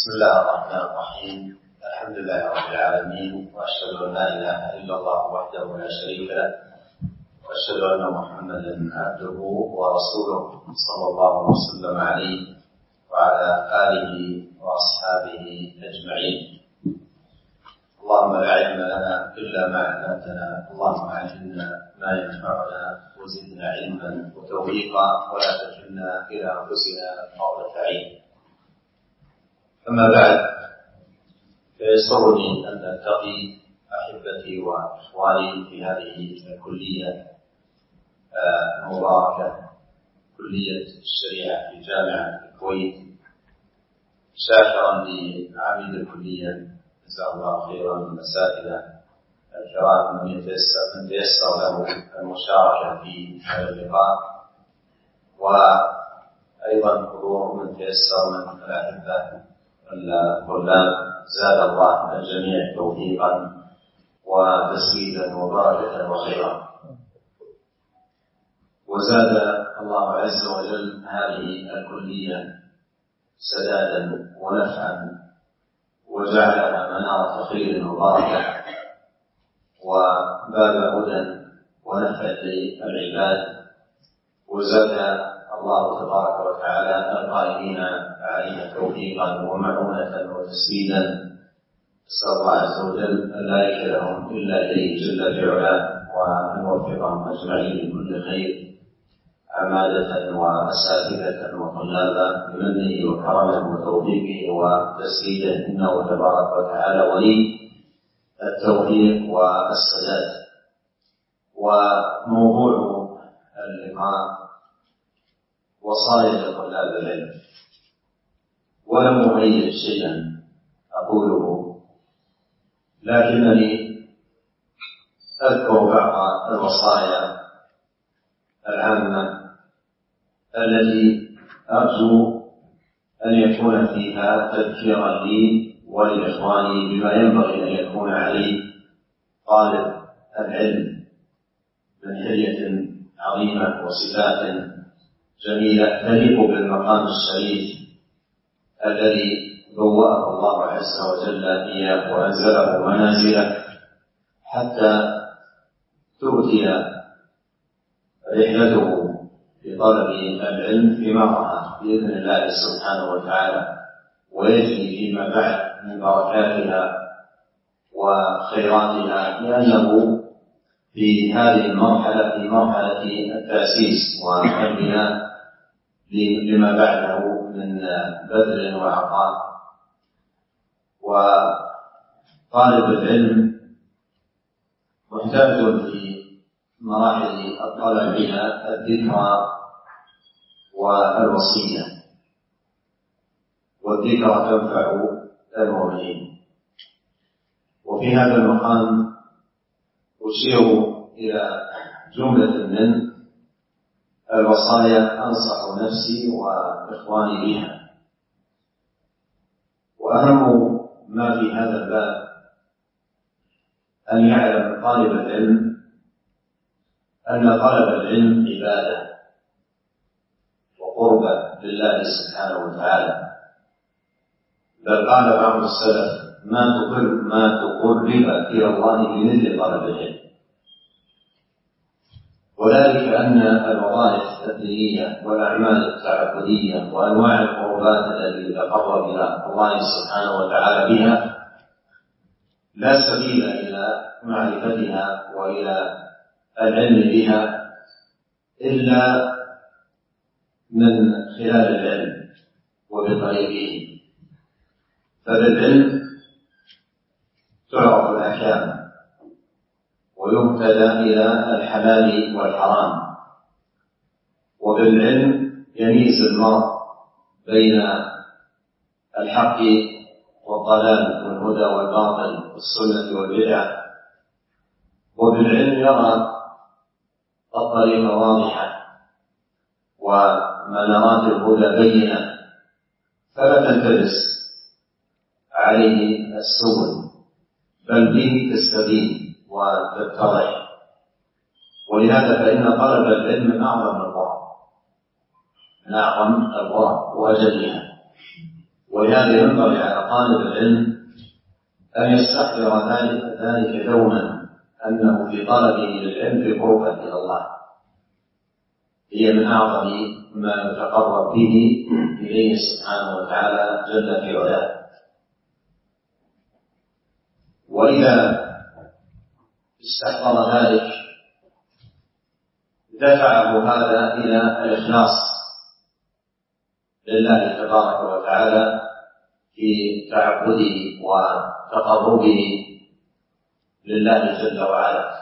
بسم الله الرحمن الرحيم. الحمد لله رب العالمين، وأشهد أن لا إله إلا الله وحده لا شريك له، وأشهد أن محمدا عبده ورسوله صلى الله وسلم عليه وعلى آله وأصحابه أجمعين. اللهم لا علم لنا إلا ما علمتنا، اللهم علمنا ما ينفعنا وزدنا علما وتوفيقا ولا تكلنا إلى أنفسنا طرفة عين. أما بعد، فيسرني أن ألتقي أحبتي وإخواني في هذه الكلية المباركة، كلية الشريعة في جامعة الكويت، شاكرا لعميد الكلية جزاه الله خيرا والأساتذة الكرام من تيسر له المشاركة في هذا اللقاء، وأيضا حضور من تيسر من الأحبة الطلاب. زاد الله الجميع توفيقا وتسديدا وبركة وخيرا، وزاد الله عز وجل هذه الكلية سدادا ونفعا، وجعلها منارة خير وبركة وباب هدى ونفع للعباد، وزاد الله تبارك وتعالى القائمين عليها توفيقا ومعونة وتسديدا. نسأل الله عز وجل أن لا يكلهم إلا إليه جل في علاه، وأن يوفقهم أجمعين لكل خير، عمادة وأساتذة وطلابا، بمنه وكرمه وتوفيقه وتسديده، إنه تبارك وتعالى ولي التوفيق والسداد. وموضوع اللقاء وصايا لطلاب العلم، ولم أميز شيئا أقوله، لكنني أذكر بعض الوصايا العامة التي أرجو أن يكون فيها تذكيرا لي ولإخواني بما ينبغي أن يكون عليه طالب العلم من حلية عظيمة وصفات جميلة تليق بالمقام الشريف الذي بوأه الله عز وجل إياه وأنزله منازله، حتى تؤتي رحلته في طلب العلم ثمارها بإذن الله سبحانه وتعالى، ويجني فيما بعد من بركاتها وخيراتها، لأنه في هذه المرحلة، في مرحلة التأسيس والبناء لما بعده من بذل وعطاء. وطالب العلم محتاج في مراحل الطلب إلى الذكرى والوصية، والذكرى تنفع المؤمنين. وفي هذا المقام أشير إلى جملة من الوصايا أنصح نفسي وإخواني بها. وأهم ما في هذا الباب أن يعلم طالب العلم أن طلب العلم عبادة وقربة لله سبحانه وتعالى، بل قال بعض السلف: ما تقرب إلى الله بمثل طلب العلم. وذلك أن الوظائف الدينية والأعمال التعبدية وأنواع القربات التي يتقرب إلى الله سبحانه وتعالى بها لا سبيل إلى معرفتها وإلى العلم بها إلا من خلال العلم وبطريقه. فبالعلم تعرف الأحكام ويهتدى إلى الحلال والحرام، وبالعلم يميز المرء بين الحق والضلال والهدى والباطل والسنة والبدعة، وبالعلم يرى الطريق واضحة ومنارات الهدى بينة، فلا تلتبس عليه السبل، بل به تستبين وتتضح. ولهذا فإن طلب العلم من أعظم القرى، من أعظم القرى وأجلها، ولهذا ينبغي على طالب العلم أن يستحضر ذلك دوما، أنه في طلبه للعلم في قربة إلى الله، هي من أعظم ما يتقرب به إليه سبحانه وتعالى جل في علاه. وإذا استحضر ذلك دفعه هذا إلى الإخلاص لله تبارك وتعالى في تعبده وتقربه لله جل وعلا.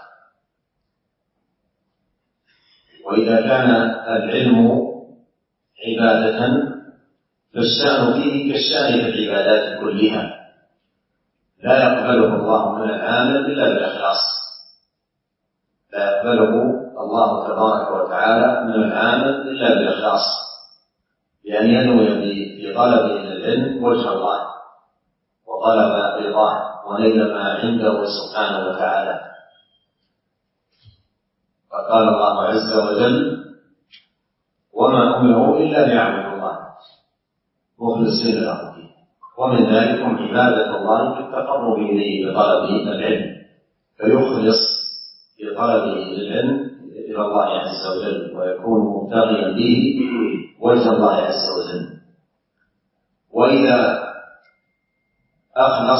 وإذا كان العلم عبادة فالشأن فيه كالشأن في العبادات كلها، لا يقبله الله من العامل إلا بالإخلاص، لا يقبله الله تبارك وتعالى من العامل إلا بالإخلاص، بأن ينوي في طلبه للعلم وجه الله وطلب رضاه ونيل ما عنده سبحانه وتعالى. فقال الله عز وجل: وما أمروا إلا ليعبدوا الله مخلصين له الدين، ومن ذلكم عبادة الله في التقرب إليه بطلب العلم، فيخلص في طلبه للعلم إلى الله عز وجل ويكون مبتغيا به وجه الله عز وجل. وإذا أخلص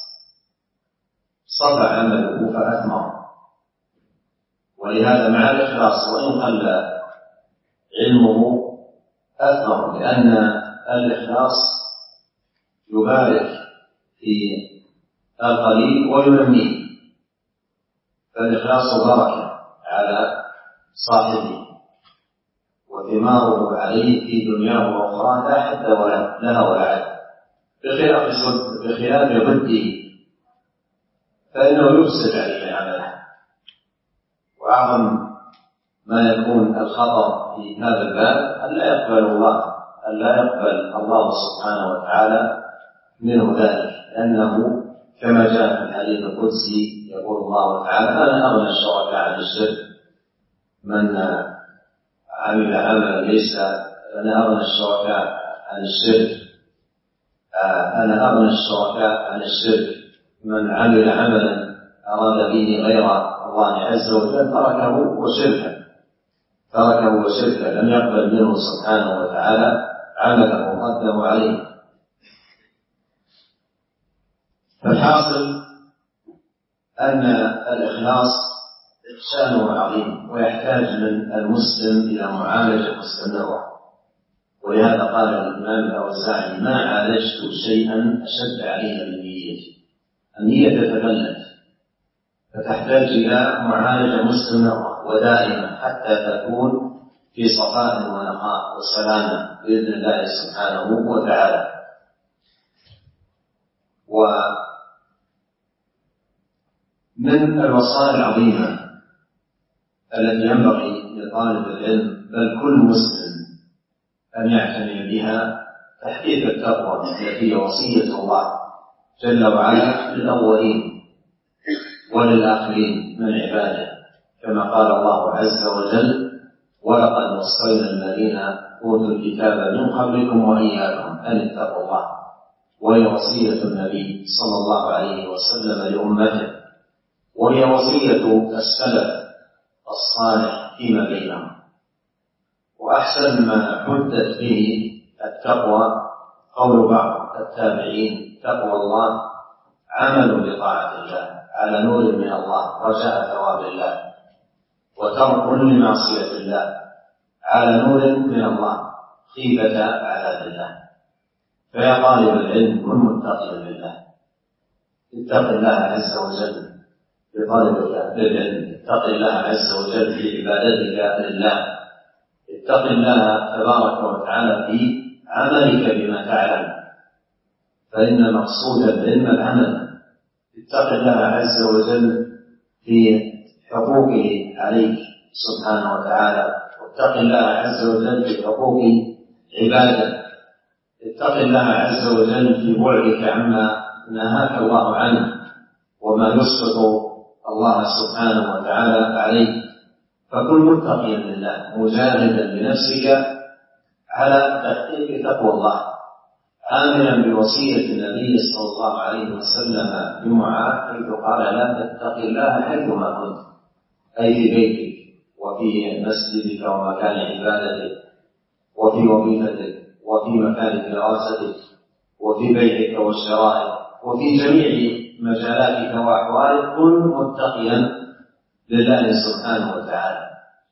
صفى عمله فأثمر. ولهذا مع الإخلاص وإن قل علمه أثمر، لأن الإخلاص يبارك في القليل وينميه، فالإخلاص بركة على صاحبه وثماره عليه في دنياه وأخرى لا حد لها ولا عد، بخلاف ضده فإنه يفسد عليه عمله. وأعظم ما يكون الخطر في هذا الباب أن لا يقبل الله سبحانه وتعالى منه ذلك، لأنه كما جاء في الحديث القدسي يقول الله تعالى: أنا أغنى الشركاء عن الشرك من عمل عملا ليس أنا أغنى الشركاء عن الشرك أنا أغنى الشركاء عن الشرك من عمل عملا أراد به غير الله عز وجل تركه وشركه لم يقبل منه سبحانه وتعالى عمله وقدمه عليه. فالحاصل أن الإخلاص شأنه عظيم ويحتاج من المسلم إلى معالجة مستمرة. ولهذا قال الإمام الأوزاعي: ما عالجت شيئا أشد علي من نيتي. النية تتبلد فتحتاج إلى معالجة مستمرة ودائمة حتى تكون في صفاء ونقاء وسلامة بإذن الله سبحانه وتعالى. ومن الوصايا العظيمة التي ينبغي لطالب العلم بل كل مسلم أن يعتني بها تحقيق التقوى التي هي وصية الله جل وعلا للأولين وللآخرين من عباده، كما قال الله عز وجل: ولقد وصينا الذين أوتوا الكتاب من قبلكم وإياكم أن اتقوا الله. وهي وصية النبي صلى الله عليه وسلم لأمته، وهي وصية السلف الصالح فيما بينهم. وأحسن ما حدث به التقوى قول بعض التابعين: تقوى الله عمل بطاعة الله على نور من الله رجاء ثواب الله، وترك لمعصية الله على نور من الله خيفة عذاب الله. فيا طالب العلم كن متقيا لله، اتق الله عز وجل في طلبك للعلم، اتق الله عز وجل في عبادتك لله، اتق الله تبارك وتعالى في عملك بما تعلم، فإن مقصود العلم العمل. اتق الله عز وجل في حقوقه عليك سبحانه وتعالى، واتق الله عز وجل في حقوق عباده، اتق الله عز وجل في بعدك عما نهاك الله عنه وما يسخط الله سبحانه وتعالى عليك. فكن متقيا لله مجاهدا لنفسك على تحقيق تقوى الله، عاملا بوصية النبي صلى الله عليه وسلم لمعاذ حيث قال لا تتق الله حيثما كنت، أي في بيتك وفي مسجدك ومكان عبادتك وفي وظيفتك وفي مكان دراستك وفي بيعك وشرائك وفي جميع مجالاتك وأحوالك كن متقيا لله سبحانه وتعالى.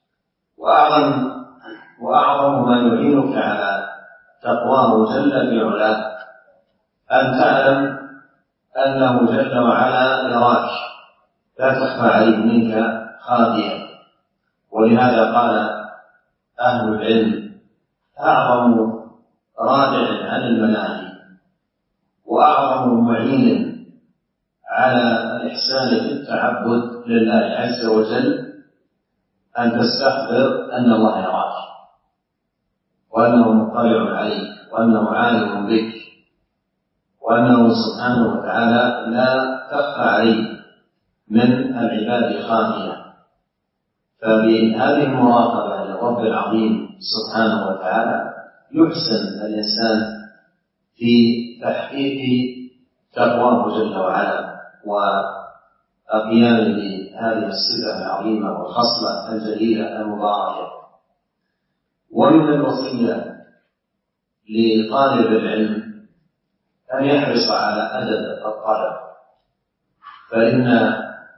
وأعظم ما يعينك على تقواه جل في علاه أن تعلم أنه جل وعلا يراك، لا تخفى عليه منك خافية. ولهذا قال أهل العلم أعظم رادع عن المناهي وأعظم معين على الإحسان في التعبد لله عز وجل أن تستحضر أن الله يراك وأنه مطلع عليك وأنه عالم بك وأنه سبحانه وتعالى لا تخفى عليه من العباد خافية. فبهذه المراقبة للرب العظيم سبحانه وتعالى يحسن الإنسان في تحقيق تقواه جل وعلا وقيام بهذه الصفة العظيمة والخصلة الجليلة المباركة. ومن الوصية لطالب العلم أن يحرص على أدب الطلب، فإن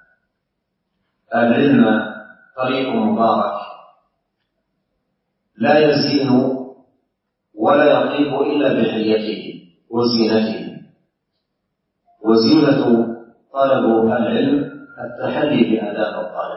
العلم طريق مبارك لا يزين ولا يطيب إلا بحليته وزينته. وزينة طلب العلم التحلي بآداب الطلب،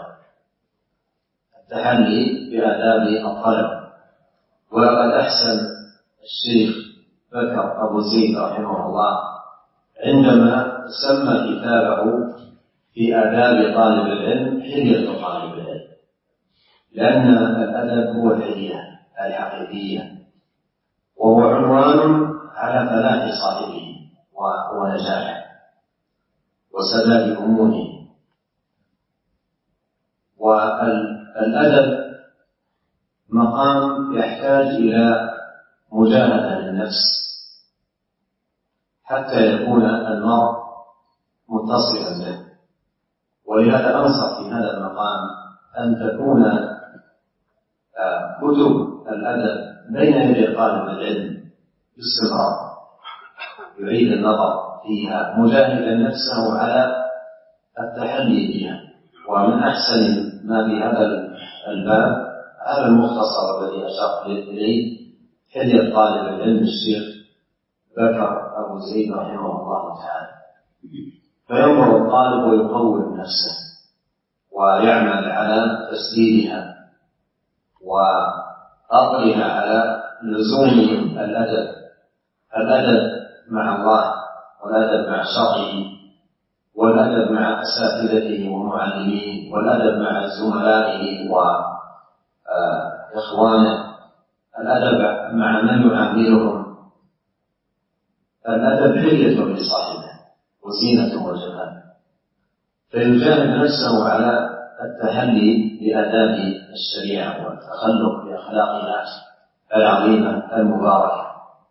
التحلي بآداب الطلب. ولقد أحسن الشيخ بكر أبو زيد رحمه الله عندما سمى كتابه في آداب طالب العلم حلية طالب العلم، لأن الأدب هو الحلية الحقيقية، وهو عنوان على فلاح صاحبه ونجاحه وسداد أموره. والأدب مقام يحتاج إلى مجاهدة للنفس حتى يكون المرء متصلا به. ولهذا أنصح في هذا المقام أن تكون كتب الأدب بين يدي طالب العلم باستمرار، يعيد النظر فيها مجاهدا نفسه على التحلي بها. ومن أحسن ما في هذا الباب هذا المختصر الذي أشرت إليه حلية طالب العلم الشيخ بكر أبو زيد رحمه الله تعالى. فينظر الطالب ويقوم نفسه ويعمل على تسديدها وأطرها على لزوم الأدب مع الله والأدب مع شرعه والأدب مع أساتذته ومعلميه والأدب مع زملائه وإخوانه، الأدب مع من يعاملهم. الأدب حلية لصاحبه وزينة وجمال، فيجاهد نفسه على التحلي بآداب الشريعة والتخلق بأخلاقها العظيمة المباركة.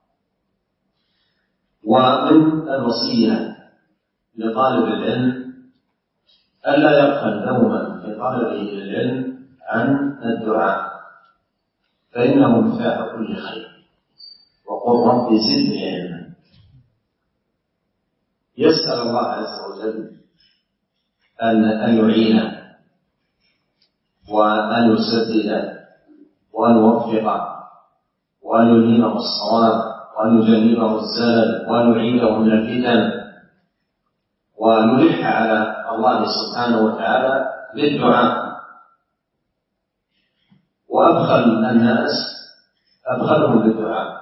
ومن الوصية لطالب العلم ألا يغفل دوما في طلبه للعلم عن الدعاء، فإنه مفتاح كل خير. وقل رب زدني علما. يسأل الله عز وجل أن يعينه وأن يسدده وأن يوفقه وأن يلهمه الصواب وأن يجنبه الزلل وأن يعيده من الفتن، ويلح على الله سبحانه وتعالى بالدعاء. وأبخل الناس أبخلهم بالدعاء،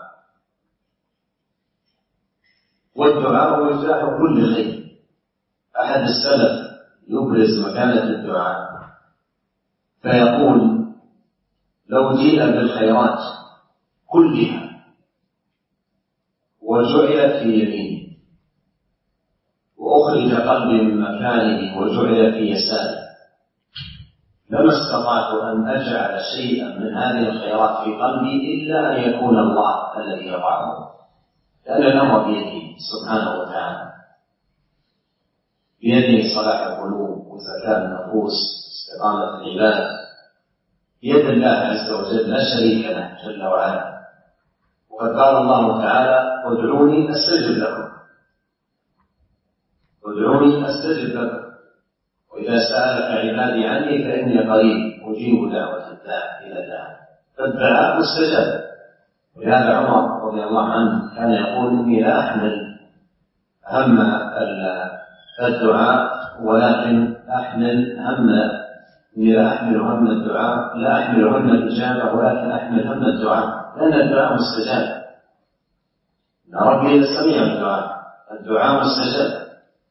والدعاء مفتاح كل خير. أحد السلف يبرز مكانة الدعاء فيقول لو جيء بالخيرات كلها وجعلت في يمينه وأخرج قلبي من مكانه وجعل في يساره لما استطعت أن أجعل شيئا من هذه الخيرات في قلبي إلا أن يكون الله الذي يضعه. لأن الأمر بيده سبحانه وتعالى، بيده صلاح القلوب وزكاة النفوس واستقامة العباد، بيد الله عز وجل لا شريك له جل وعلا. وقد قال الله تعالى: ادعوني أستجب لكم، ادعوني أستجب لكم، وإذا سألك عبادي عني فإني قريب أجيب دعوة الداع إذا دعا، فالدعاء مستجاب. ولهذا عمر رضي الله عنه كان يقول: إني لا أحمل هم الدعاء ولكن أحمل هم، إني لا أحمل هم الدعاء، لا أحمل هم الإجابة ولكن أحمل هم الدعاء، لأن الدعاء مستجاب. إن ربي سميع الدعاء مستجاب.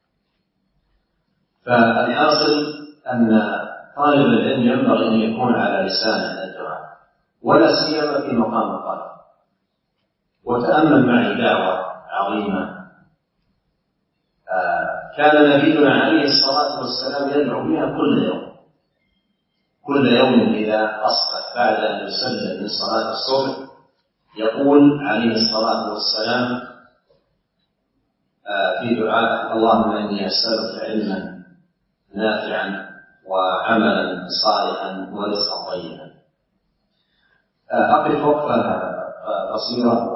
فالحاصل أن طالب العلم ينبغي أن يكون على لسانه الدعاء، ولا سيما في مقام الطلب. وتأمل معي دعوة عظيمة كان نبينا عليه الصلاة والسلام يدعو بها كل يوم إذا أصبح بعد أن يسلم من صلاة الصبح، يقول عليه الصلاة والسلام في دعاء: اللهم إني أسألك علما نافعا وعملا صالحا ورزقا طيبا. أقف وقفة قصيرة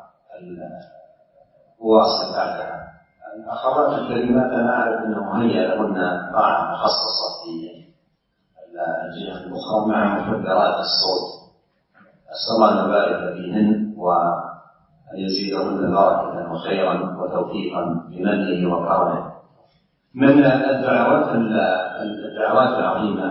وواصل بعدها. الأخوات الكريمات أنا أعرف أنه هيا لهن قاعة مخصصة في الجهة الأخرى مع مكبرات الصوت، أسأل الله أن يبارك فيهن وأن يزيدهن بركة وخيرا وتوفيقا بمنه وكرمه. من الدعوات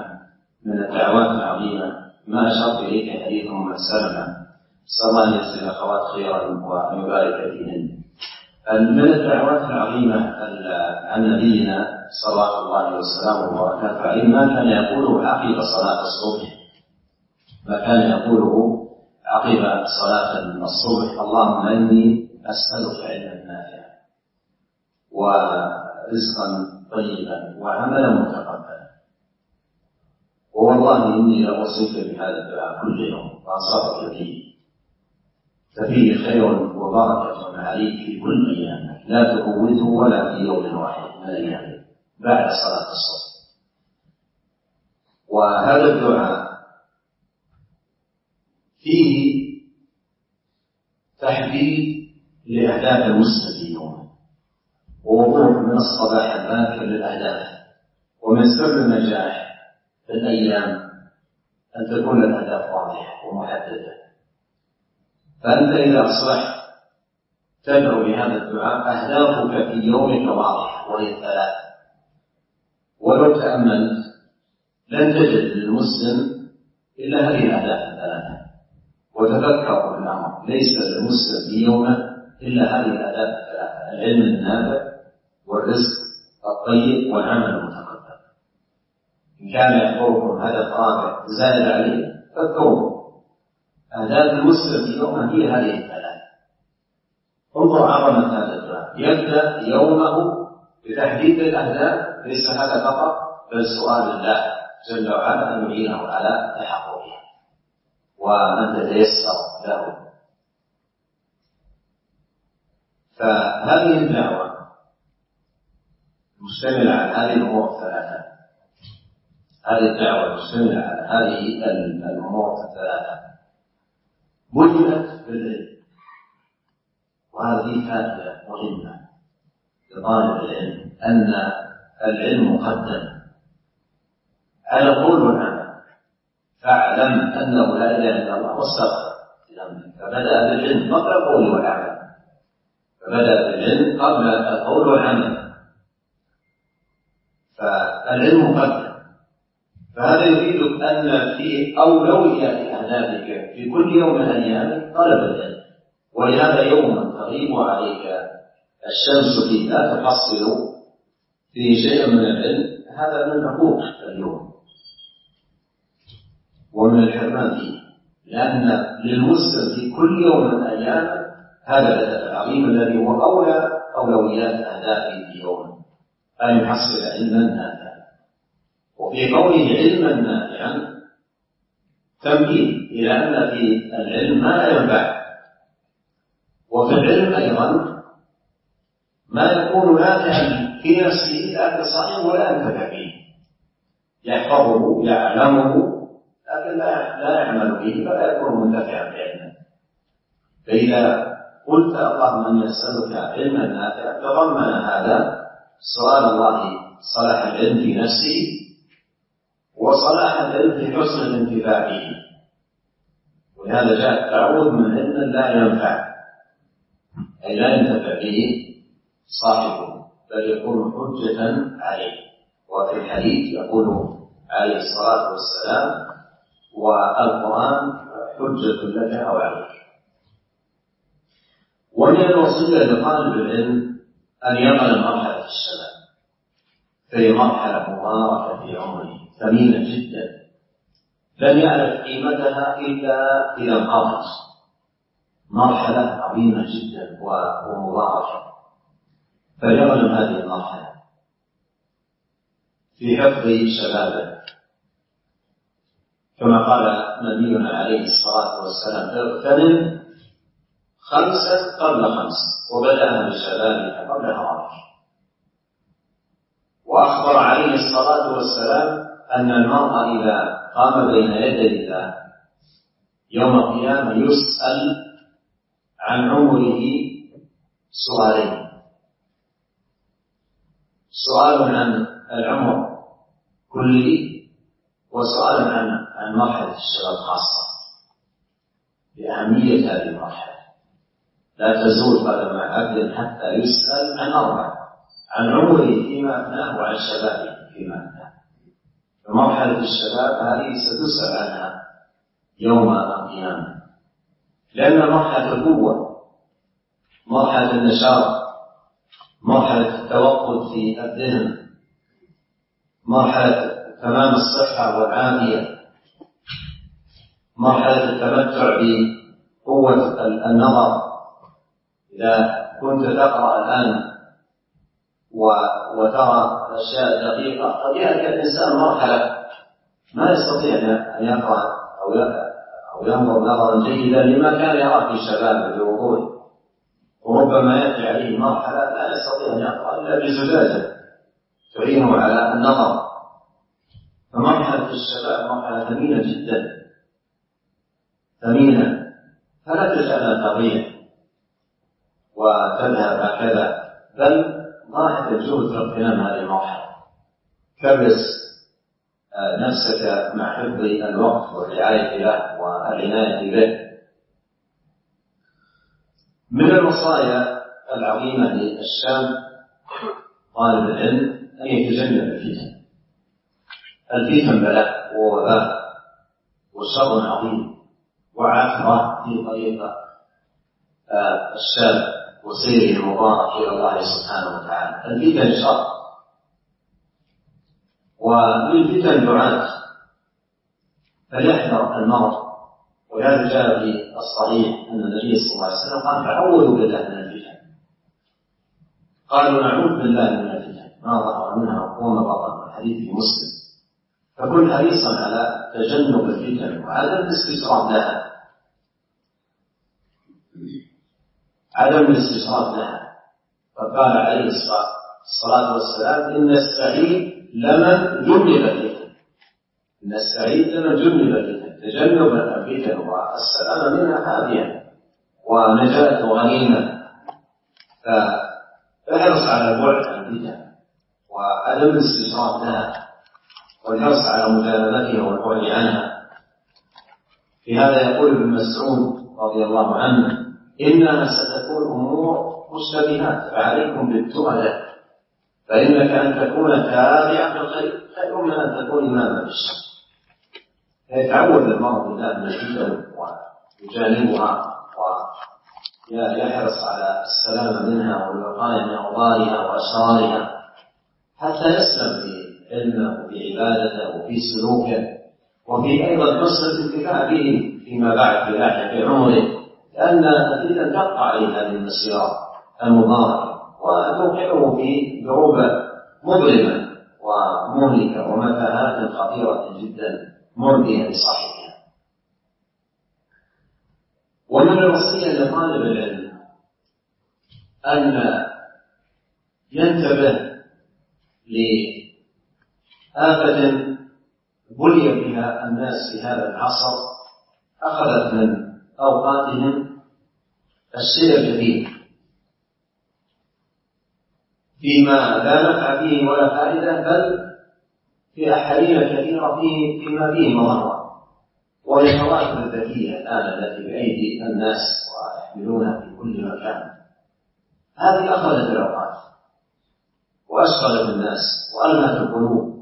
العظيمة ما أشرت إليك حديث أم سلمة، أسأل الله أن يجزي الأخوات خيرا وأن يبارك فيهن. من الدعوات العظيمة عن نبينا صلوات الله وسلامه وبركاته عليه ما كان يقوله عقب صلاة الصبح، اللهم إني أسألك علما نافعا ورزقا طيبا وعملا متقبلا. ووالله إني لأوصيك بهذا الدعاء كل يوم وأنصحك به، ففيه خير وبركة عليك في كل أيامك، لا تفوته ولا في يوم واحد من أيامك بعد صلاة الصبح. وهذا الدعاء فيه تحديد لأهداف المسلم في يومه، ووضوح من الصباح الباكر للأهداف. ومن سر النجاح في الأيام أن تكون الأهداف واضحة ومحددة. فأنت إذا أصبحت تدعو بهذا الدعاء أهدافك في يومك واضحة وهي 3، ولو تأملت لن تجد للمسلم إلا هذه الأهداف 3. وتذكروا في الأمر ليس للمسلم في يومه إلا هذه الأهداف 3: العلم النافع والرزق الطيب والعمل المتقبل. إن كان يحضركم هدف رابع زائد عليه فاذكروا أهداف المسلم في يومه هي هذه 3. انظر عظمة هذا الدعاء، يبدأ يومه بتحديد الأهداف، ليس هذا فقط بل سؤال الله جل وعلا أن يعينه على تحققها وأن تتيسر له. فهذه الدعوة مشتملة على هذه الأمور 3. هذه الدعوة مشتملة على هذه الأمور 3 بدأت بالعلم، وهذه فائدة مهمة لطالب العلم، أن العلم مقدم على القول والعمل. فاعلم أنه لا إله إلا الله واستغفر لذنبك. فبدأ بالعلم قبل القول والعمل، فالعلم مقدم. فهذا يفيدك أن في أولوية أهدافك في كل يوم من أيامك طلب العلم. ولهذا يوما تغيب عليك الشمس فيه لا تحصل فيه شيئا من العلم، هذا من الحقوق اليوم ومن الحرمان فيه، لأن للمسلم في كل يوم من أيامه هذا الهدف العظيم الذي هو أولى أولويات أهدافه في يوم، أن يحصل علما نافعا. وفي قوله علما نافعا تنبيه إلى أن في العلم ما لا ينفع وفي العلم أيضا ما يكون نافعا في نفسه لكن صحيح ولا ينتفع به، يحفظه يعلمه لكن لا يعمل به فلا يكون منتفعا بعلمه. فإذا قلت اللهم إني أسألك علما نافعا تضمن هذا سؤال الله صلاح العلم في نفسه وصلاح العلم في حسن الانتفاع به. ولهذا جاء التعوذ من علم لا ينفع، أي لا ينتفع به صاحبه بل يكون حجة عليه. وفي الحديث يقول عليه الصلاة والسلام والقرآن حجة لك أو عليك. ومن الوصية لطالب العلم أن يقل مرحلة الشباب، فهي مرحلة مباركة في عمره ثمينة جدا لن يعرف قيمتها إلا إذا انقضت، مرحلة عظيمة جدا ومباركة، فليغنم هذه المرحلة في حفظ شبابه كما قال نبينا عليه الصلاة والسلام اغتنم 5 قبل 5 وبدأها بشبابك قبل هرمك. وأخبر عليه الصلاة والسلام أن المرء إذا قام بين يدي الله يوم القيامة يسأل عن عمره سؤالين: سؤال عن العمر كله وسؤال عن مرحلة الشباب خاصة، بأهمية هذه المرحلة. لا تزول قدم عبد حتى يسأل عن 4: عن عمره فيما أفناه وعن شبابه فيما أفناه. فمرحلة الشباب هذه ستسأل عنها يوم القيامة، لأن مرحلة القوة، مرحلة النشاط، مرحلة التوقد في الذهن، مرحلة تمام الصحة والعافية، مرحلة التمتع بقوة النظر. إذا كنت تقرأ الآن وترى أشياء دقيقة قد يأتي الإنسان مرحلة ما يستطيع أن يقرأ أو ينظر نظرا جيدا لما كان يرى في شبابه بوضوح، وربما يأتي عليه مرحلة لا يستطيع أن يقرأ إلا بزجاجة تعينه على النظر. فمرحلة الشباب مرحلة ثمينة جدا، ثمينة، فلا تجعلها تضيع وتذهب هكذا، بل ضاعت الجهد في اغتنام هذه المرحلة. كرس نفسك مع حفظ الوقت والرعاية له والعناية به. من الوصايا العظيمة للشاب طالب العلم أن يتجنب الفتن. الفتن بلاء ووباء وشر عظيم وعثرة في طريق الشاب وسيره المبارك إلى الله سبحانه وتعالى. الفتن شر، وللفتن دعاة، فليحذر المرء. ولهذا جاء في الصحيح أن النبي صلى الله عليه وسلم قال: تعوذوا بالله من الفتن. قالوا: نعوذ بالله من الفتن ما ظهر منها وما بطن. الحديث في مسلم. فكن حريصا على تجنب الفتن وعدم الاستشراف لها، عدم الاستشراف لها. فقال عليه الصلاة والسلام: إن السعيد لمن جنب الفتن. إن السعيد لمن جنب الفتن. تجنب الفتن والسلام منها هادية ونجاة وغنيمة. فاحرص على البعد عن الفتن وعدم الاستشراف لها والحرص على مجانبتها والبعد عنها. في هذا يقول ابن مسعود رضي الله عنه: إنها ستكون أمور مشتبهات فعليكم بالتؤدة، فإنك أن تكون تابعا في الخير خير من أن تكون إماما في الشر. يتعوذ المرء بالله من الفتن ويجانبها ويحرص على السلامة منها والوقاية من أضرارها وأسرارها حتى يسلم في علمه وفي عبادته وفي سلوكه وفي أيضا حسن الانتفاع به فيما بعد في لاحق عمره، لأن الفتن تقطع عليه هذه المسيرة المباركة وتوقعه في دروب مظلمة ومهلكة ومتاهات خطيرة جدا مردية لصاحبها. ومن الوصية لطالب العلم أن ينتبه لآفة بلي بها الناس في هذا العصر أخذت من أوقاتهم الشيء الكثير فيما لا نفع فيه ولا فائدة، بل في أحاديث كثيرة فيما فيه مضرة. والهواتف الذكية الآن التي بأيدي الناس ويحملونها في كل مكان، هذه أخذت الأوقات وأشغلت الناس وألهت القلوب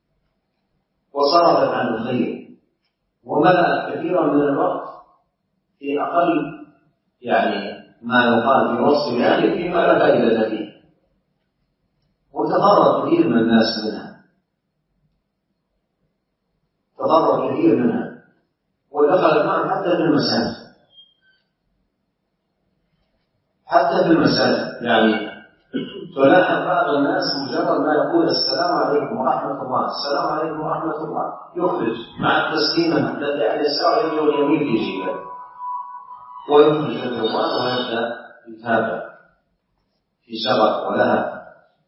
وصرفت عن الخير وملأت كثيرا من الوقت في أقل ما يقال في وصف ذلك فيما لا فائدة فيه، وتضرر كثير من الناس منها، تضرر كثير منها ودخلت معهم حتى في المساجد. حتى في المساجد تلاحظ بعض الناس مجرد ما يقول السلام عليكم ورحمة الله، السلام عليكم ورحمة الله، يخرج مع التسليم الذي على اليسار يده اليمين في جيبه ويخرج الجوال ويبدأ يتابع في شغف ولهف.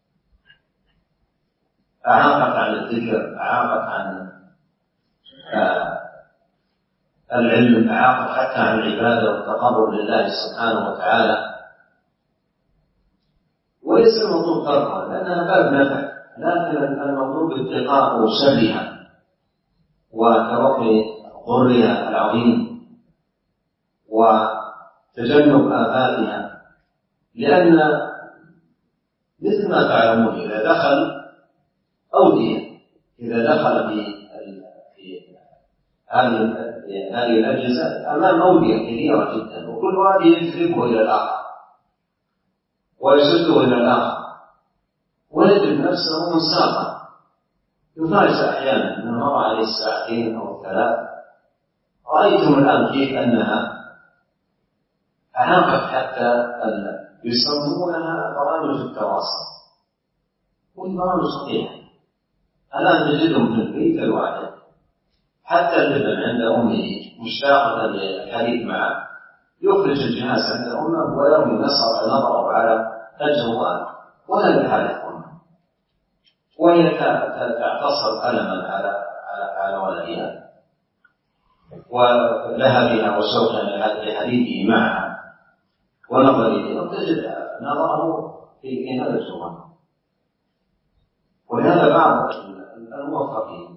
أعاقت عن الذكر، أعاقت عن العلم، أعاقت حتى عن العبادة والتقرب لله سبحانه وتعالى. وليس المطلوب تركها لأنها باب نفع، لكن المطلوب اتقاء شرها وتوقي ضرها العظيم وتجنب آفاتها. لأن مثل ما تعلمون إذا دخل أودية، إذا دخل في هذه الأجهزة أمام أودية كثيرة جدا، وكل واحد يجذبه إلى الآخر ويشده إلى الآخر ويجد نفسه منساقا. يفاجأ أحيانا أنه مر عليه الساعتين أو الثلاث. رأيتم الآن كيف أنها أعاقت حتى يسمونها برامج التواصل، والبرامج صحيحة. الآن تجدهم في البيت الواحد حتى الابن عند أمه مشتاقة للحديث معه، يخرج الجهاز عند أمه ويرمي نظره على الجوال ولا بحاجة أمه، وهي تعتصر ألما على ولدها ولهبها وشوقا لحديثه معها ونظر إليه، وتجد نظره في هذا الجوال. ولهذا بعض الموفقين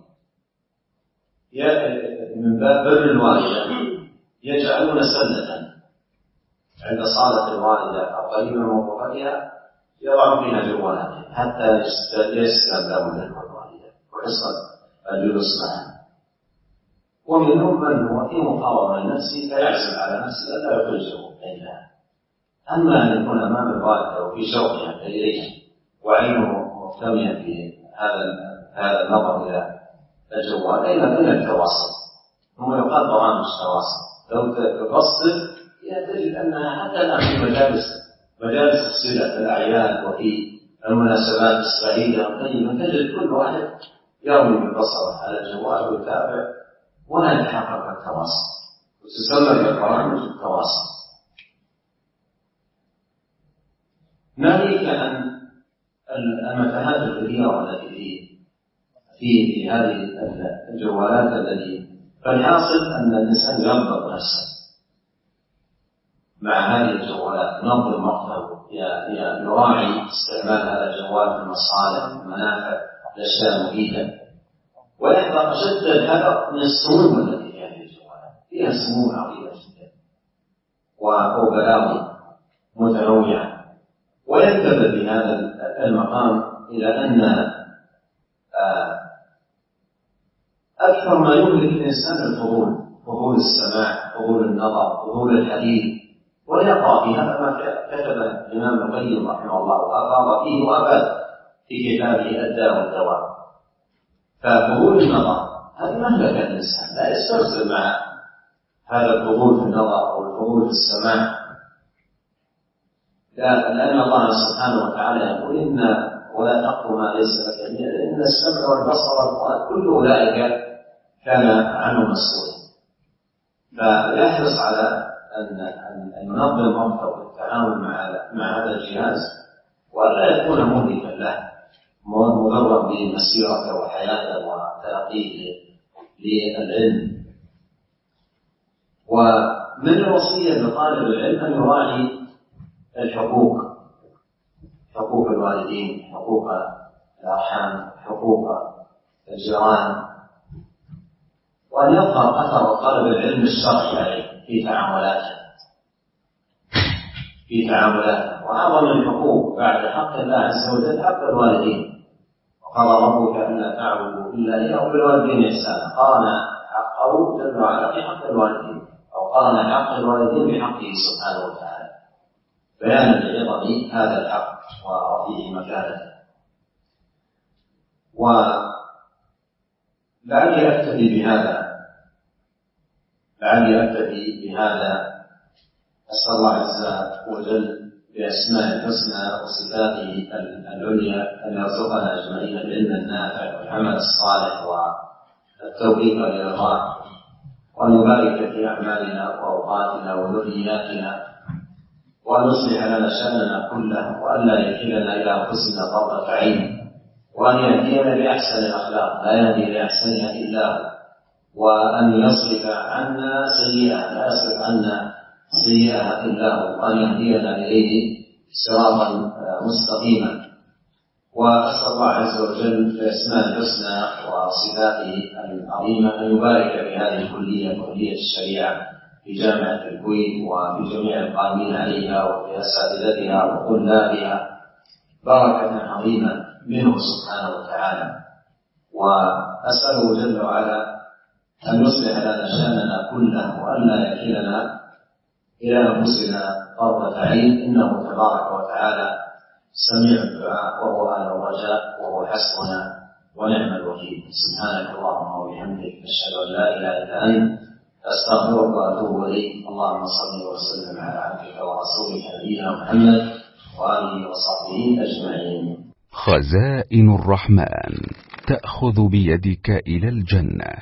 من باب بر الوالدة يجعلون سلة عند صالة الوالدة أو قريبا من موقفتها يضعون فيها جوالاتهم حتى يسلم لهم الوالدة ويحصل الجلوس معها. ومنهم من هو في مقاومة لنفسه فيعزم على نفسه ألا يخرجه إليها. أما أن يكون أمام الوالدة وفي شوقها إليه وعينه مهتمية في هذا النظر إلى الجوال، أين التواصل؟ هم يقال برامج التواصل. لو تبصر تجد أنها حتى الآن في مجالس الصلة في الأعياد وفي المناسبات السعيدة والطيبة تجد كل واحد يرمي ببصره على الجوال ويتابع ولا يتحقق التواصل، وتسمى برامج التواصل. ناهيك عن المتاهات الكبيرة التي في هذه الجوالات التي فالحاصل أن الإنسان يضبط نفسه مع هذه الجوالات، ينظم وقته، يراعي استعمال هذا الجوال في المصالح والمنافع الأشياء المفيدة، ويحذر أشد الحذر من السموم التي في هذه الجوالات، فيها سموم عظيمة جدا وبلاوي متنوعة. وينتبه بهذا المقام إلى أن أكثر ما يملك الإنسان الفضول، فضول السماع، فضول النظر، فضول الحديث، ويقع في هذا ما كتب الإمام ابن القيم رحمه الله وأفاض فيه وأفاد في كتابه الداء والدواء. ففضول النظر هذه مهلكة الإنسان، لا يسترسل مع هذا الفضول في النظر أو الفضول في السماع، لأن الله سبحانه وتعالى يقول إن ولا تقف ما ليس لك به، إن السمع والبصر والفؤاد كل أولئك كان عنه مسؤولا. فيحرص على أن ينظم وقته والتعامل مع هذا الجهاز، ولا يكون مهلكا له مضرا بمسيرته وحياته وتلقيه للعلم. ومن الوصية لطالب العلم أن يراعي حقوق الوالدين، حقوق الأرحام، حقوق الجيران، وأن يظهر أثر طالب العلم الشرعي عليه في تعاملاته. وأعظم الحقوق بعد حق الله عز وجل حق الوالدين، وقال ربك ألا تعبدوا إلا إياه وبالوالدين إحسانا، قارن حقه جل وعلا بحق الوالدين، أو قارن حق الوالدين بحقه سبحانه وتعالى، بيانا لعظم هذا الحق ورفيع مكانته. ولعلي أكتفي بهذا. أسأل الله عز وجل بأسماء الحسنى وصفاته العليا أن يرزقنا أجمعين العلم النافع والعمل الصالح والتوفيق إلى الله، وأن يبارك في أعمالنا وأوقاتنا وذرياتنا، وأن يصلح لنا شأننا كله، وأن لا يكلنا إلى أنفسنا طرفة عين، وأن يهدينا لأحسن الأخلاق لا يهدي لأحسنها إلا هو، وأن يصرف عنا سيئة لا يصرف عنا سيئة إلا هو، وأن يهدينا إليه صراطا مستقيما. وأسأل الله عز وجل بأسماء الحسنى وصفاته العظيمة أن يبارك في هذه الكلية، كلية الشريعة في جامعة الكويت، وفي جميع القائمين عليها وفي أساتذتها وطلابها بركة عظيمة منه سبحانه وتعالى. وأسأله جل وعلا أن يصلح لنا شأننا كله، وأن لا يكلنا إلى أنفسنا طرفة عين، إنه تبارك وتعالى سميع الدعاء وهو أهل الرجاء وهو حسبنا ونعم الوكيل. سبحانك اللهم وبحمدك، أشهد أن لا إله إلا أنت، أستغفرك وأتوب إليك. اللهم صل وسلم على عبدك ورسولك نبينا محمد وآله وصحبه أجمعين. خزائن الرحمن تأخذ بيدك إلى الجنة.